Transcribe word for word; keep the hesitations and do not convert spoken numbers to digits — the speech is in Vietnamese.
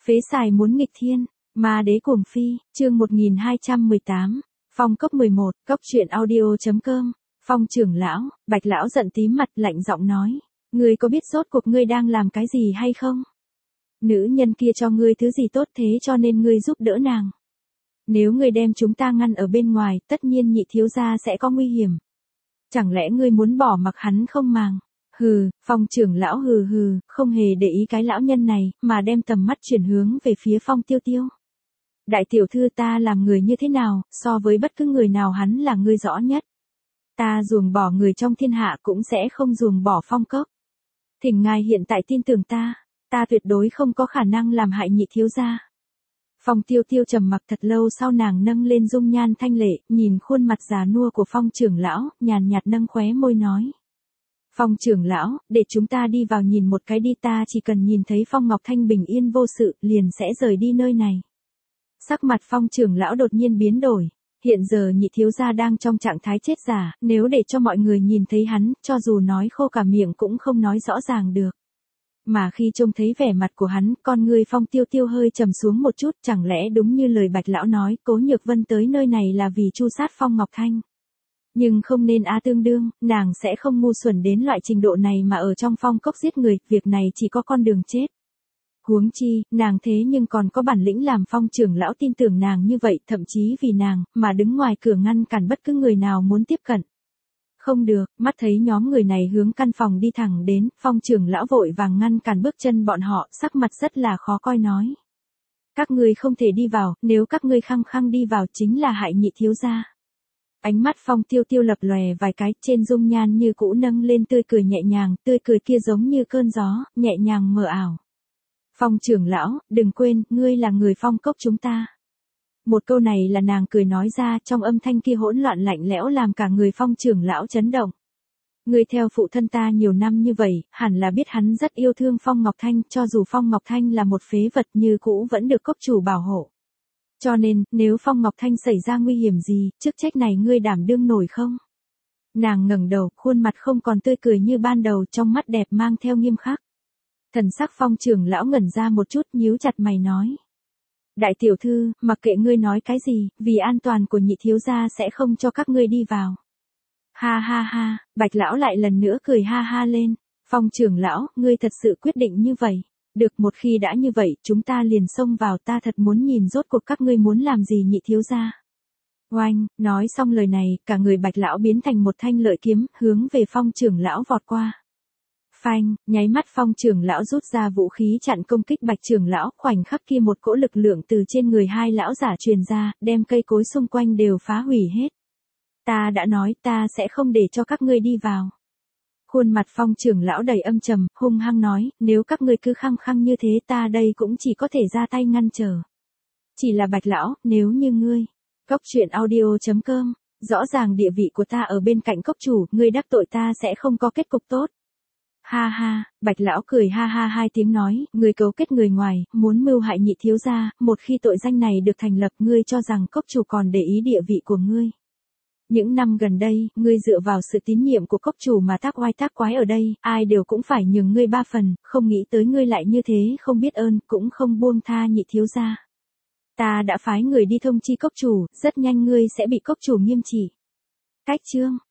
Phế xài muốn nghịch thiên, ma đế cuồng phi, chương một nghìn hai trăm mười tám, Phong cấp mười một, cốc truyện audio.com, Phong trưởng lão, Bạch lão giận tím mặt lạnh giọng nói, ngươi có biết rốt cuộc ngươi đang làm cái gì hay không? Nữ nhân kia cho ngươi thứ gì tốt thế cho nên ngươi giúp đỡ nàng. Nếu ngươi đem chúng ta ngăn ở bên ngoài, tất nhiên nhị thiếu gia sẽ có nguy hiểm. Chẳng lẽ ngươi muốn bỏ mặc hắn không màng? Hừ, Phong trưởng lão hừ hừ, không hề để ý cái lão nhân này, mà đem tầm mắt chuyển hướng về phía Phong Tiêu Tiêu. Đại tiểu thư ta làm người như thế nào, so với bất cứ người nào hắn là ngươi rõ nhất. Ta ruồng bỏ người trong thiên hạ cũng sẽ không ruồng bỏ Phong cốc. Thỉnh ngài hiện tại tin tưởng ta, ta tuyệt đối không có khả năng làm hại nhị thiếu gia. Phong Tiêu Tiêu trầm mặc thật lâu sau nàng nâng lên dung nhan thanh lệ, nhìn khuôn mặt già nua của Phong trưởng lão, nhàn nhạt nâng khóe môi nói. Phong trưởng lão, để chúng ta đi vào nhìn một cái đi, ta chỉ cần nhìn thấy Phong Ngọc Thanh bình yên vô sự, liền sẽ rời đi nơi này. Sắc mặt Phong trưởng lão đột nhiên biến đổi, hiện giờ nhị thiếu gia đang trong trạng thái chết giả, nếu để cho mọi người nhìn thấy hắn, cho dù nói khô cả miệng cũng không nói rõ ràng được. Mà khi trông thấy vẻ mặt của hắn, con người Phong Tiêu Tiêu hơi trầm xuống một chút, chẳng lẽ đúng như lời Bạch lão nói, Cố Nhược Vân tới nơi này là vì tru sát Phong Ngọc Thanh. Nhưng không nên á, tương đương, nàng sẽ không ngu xuẩn đến loại trình độ này mà ở trong phong cốc giết người, việc này chỉ có con đường chết. Huống chi, nàng thế nhưng còn có bản lĩnh làm Phong trưởng lão tin tưởng nàng như vậy, thậm chí vì nàng, mà đứng ngoài cửa ngăn cản bất cứ người nào muốn tiếp cận. Không được, mắt thấy nhóm người này hướng căn phòng đi thẳng đến, Phong trưởng lão vội vàng ngăn cản bước chân bọn họ, sắc mặt rất là khó coi nói. Các ngươi không thể đi vào, nếu các ngươi khăng khăng đi vào chính là hại nhị thiếu gia. Ánh mắt Phong Tiêu Tiêu lập lòe vài cái, trên dung nhan như cũ nâng lên tươi cười nhẹ nhàng, tươi cười kia giống như cơn gió, nhẹ nhàng mờ ảo. Phong trưởng lão, đừng quên, ngươi là người Phong cốc chúng ta. Một câu này là nàng cười nói ra, trong âm thanh kia hỗn loạn lạnh lẽo làm cả người Phong trưởng lão chấn động. Ngươi theo phụ thân ta nhiều năm như vậy, hẳn là biết hắn rất yêu thương Phong Ngọc Thanh, cho dù Phong Ngọc Thanh là một phế vật như cũ vẫn được cốc chủ bảo hộ. Cho nên, nếu Phong Ngọc Thanh xảy ra nguy hiểm gì, chức trách này ngươi đảm đương nổi không? Nàng ngẩng đầu, khuôn mặt không còn tươi cười như ban đầu, trong mắt đẹp mang theo nghiêm khắc. Thần sắc Phong trưởng lão ngẩn ra một chút, nhíu chặt mày nói. Đại tiểu thư, mặc kệ ngươi nói cái gì, vì an toàn của nhị thiếu gia sẽ không cho các ngươi đi vào. Ha ha ha, Bạch lão lại lần nữa cười ha ha lên. Phong trưởng lão, ngươi thật sự quyết định như vậy. Được, một khi đã như vậy, chúng ta liền xông vào, ta thật muốn nhìn rốt cuộc các ngươi muốn làm gì nhị thiếu gia. Oanh, nói xong lời này, cả người Bạch lão biến thành một thanh lợi kiếm, hướng về Phong trưởng lão vọt qua. Phanh, nháy mắt Phong trưởng lão rút ra vũ khí chặn công kích Bạch trưởng lão, khoảnh khắc kia một cỗ lực lượng từ trên người hai lão giả truyền ra, đem cây cối xung quanh đều phá hủy hết. Ta đã nói, ta sẽ không để cho các ngươi đi vào. Khuôn mặt Phong trưởng lão đầy âm trầm, hung hăng nói, nếu các ngươi cứ khăng khăng như thế ta đây cũng chỉ có thể ra tay ngăn trở. Chỉ là Bạch lão, nếu như ngươi, cốc truyện audio.com, rõ ràng địa vị của ta ở bên cạnh cốc chủ, ngươi đắc tội ta sẽ không có kết cục tốt. Ha ha, Bạch lão cười ha ha hai tiếng nói, ngươi cấu kết người ngoài, muốn mưu hại nhị thiếu gia, một khi tội danh này được thành lập, ngươi cho rằng cốc chủ còn để ý địa vị của ngươi. Những năm gần đây, ngươi dựa vào sự tín nhiệm của cốc chủ mà tác oai tác quái ở đây, ai đều cũng phải nhường ngươi ba phần, không nghĩ tới ngươi lại như thế, không biết ơn, cũng không buông tha nhị thiếu gia. Ta đã phái người đi thông chi cốc chủ, rất nhanh ngươi sẽ bị cốc chủ nghiêm trị. Cách chương